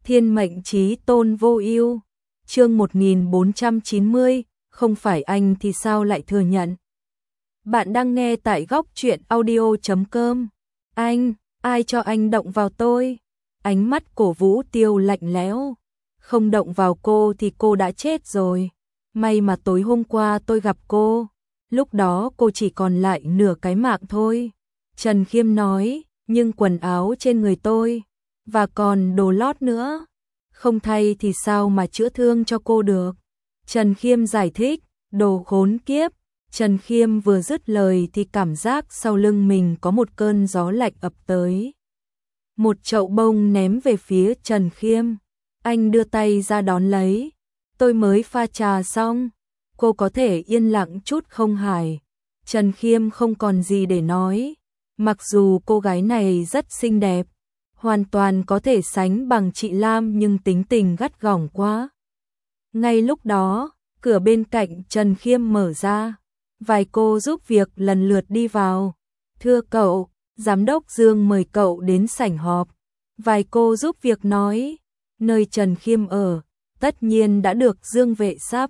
Thiên mệnh chí tôn vô ưu. Chương 1490, không phải anh thì sao lại thừa nhận. Bạn đang nghe tại góc truyện audio.com. Anh, ai cho anh động vào tôi? Ánh mắt Cổ Vũ Tiêu lạnh lẽo. Không động vào cô thì cô đã chết rồi. May mà tối hôm qua tôi gặp cô. Lúc đó cô chỉ còn lại nửa cái mạng thôi. Trần Khiêm nói, nhưng quần áo trên người tôi, và còn đồ lót nữa, không thay thì sao mà chữa thương cho cô được. Trần Khiêm giải thích, đồ khốn kiếp. Trần Khiêm vừa dứt lời thì cảm giác sau lưng mình có một cơn gió lạnh ập tới. Một chậu bông ném về phía Trần Khiêm. Anh đưa tay ra đón lấy. Tôi mới pha trà xong. Cô có thể yên lặng chút không hài? Trần Khiêm không còn gì để nói. Mặc dù cô gái này rất xinh đẹp, hoàn toàn có thể sánh bằng chị Lam, nhưng tính tình gắt gỏng quá. Ngay lúc đó, cửa bên cạnh Trần Khiêm mở ra. Vài cô giúp việc lần lượt đi vào. Thưa cậu, giám đốc Dương mời cậu đến sảnh họp. Vài cô giúp việc nói, nơi Trần Khiêm ở, tất nhiên đã được Dương vệ sắp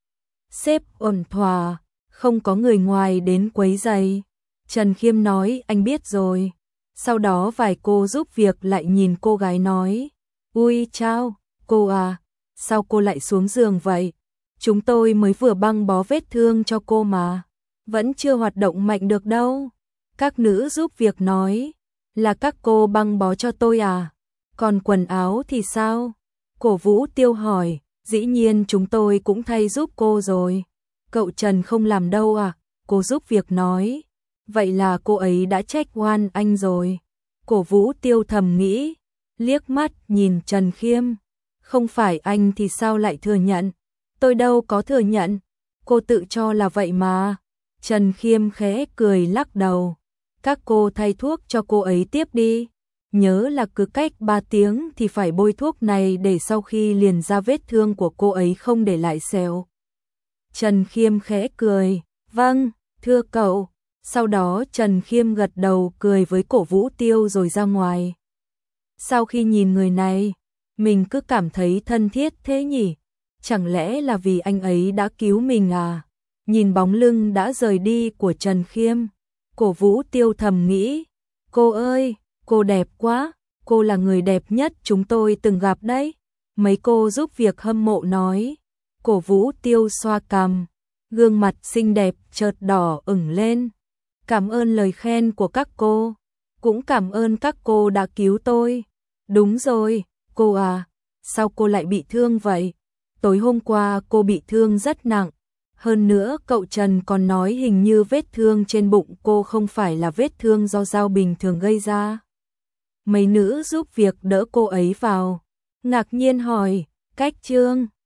xếp ổn thỏa, không có người ngoài đến quấy rầy. Trần Khiêm nói, anh biết rồi. Sau đó vài cô giúp việc lại nhìn cô gái nói, ui chao, cô à, sao cô lại xuống giường vậy? Chúng tôi mới vừa băng bó vết thương cho cô mà, vẫn chưa hoạt động mạnh được đâu. Các nữ giúp việc nói, là các cô băng bó cho tôi à? Còn quần áo thì sao? Cổ Vũ Tiêu hỏi, dĩ nhiên chúng tôi cũng thay giúp cô rồi. Cậu Trần không làm đâu à? Cô giúp việc nói, vậy là cô ấy đã trách oan anh rồi. Cổ Vũ Tiêu thầm nghĩ, liếc mắt nhìn Trần Khiêm. Không phải anh thì sao lại thừa nhận? Tôi đâu có thừa nhận. Cô tự cho là vậy mà. Trần Khiêm khẽ cười lắc đầu. Các cô thay thuốc cho cô ấy tiếp đi. Nhớ là cứ cách 3 tiếng thì phải bôi thuốc này để sau khi liền ra vết thương của cô ấy không để lại sẹo. Trần Khiêm khẽ cười, vâng, thưa cậu. Sau đó Trần Khiêm gật đầu cười với Cổ Vũ Tiêu rồi ra ngoài. Sau khi nhìn người này, mình cứ cảm thấy thân thiết thế nhỉ? Chẳng lẽ là vì anh ấy đã cứu mình à? Nhìn bóng lưng đã rời đi của Trần Khiêm, Cổ Vũ Tiêu thầm nghĩ, cô ơi, cô đẹp quá, cô là người đẹp nhất chúng tôi từng gặp đấy. Mấy cô giúp việc hâm mộ nói. Cổ Vũ Tiêu xoa cằm, gương mặt xinh đẹp chợt đỏ ửng lên. Cảm ơn lời khen của các cô, cũng cảm ơn các cô đã cứu tôi. Đúng rồi, cô à, sao cô lại bị thương vậy? Tối hôm qua cô bị thương rất nặng. Hơn nữa cậu Trần còn nói hình như vết thương trên bụng cô không phải là vết thương do dao bình thường gây ra. Mấy nữ giúp việc đỡ cô ấy vào, ngạc nhiên hỏi, Cách Trương,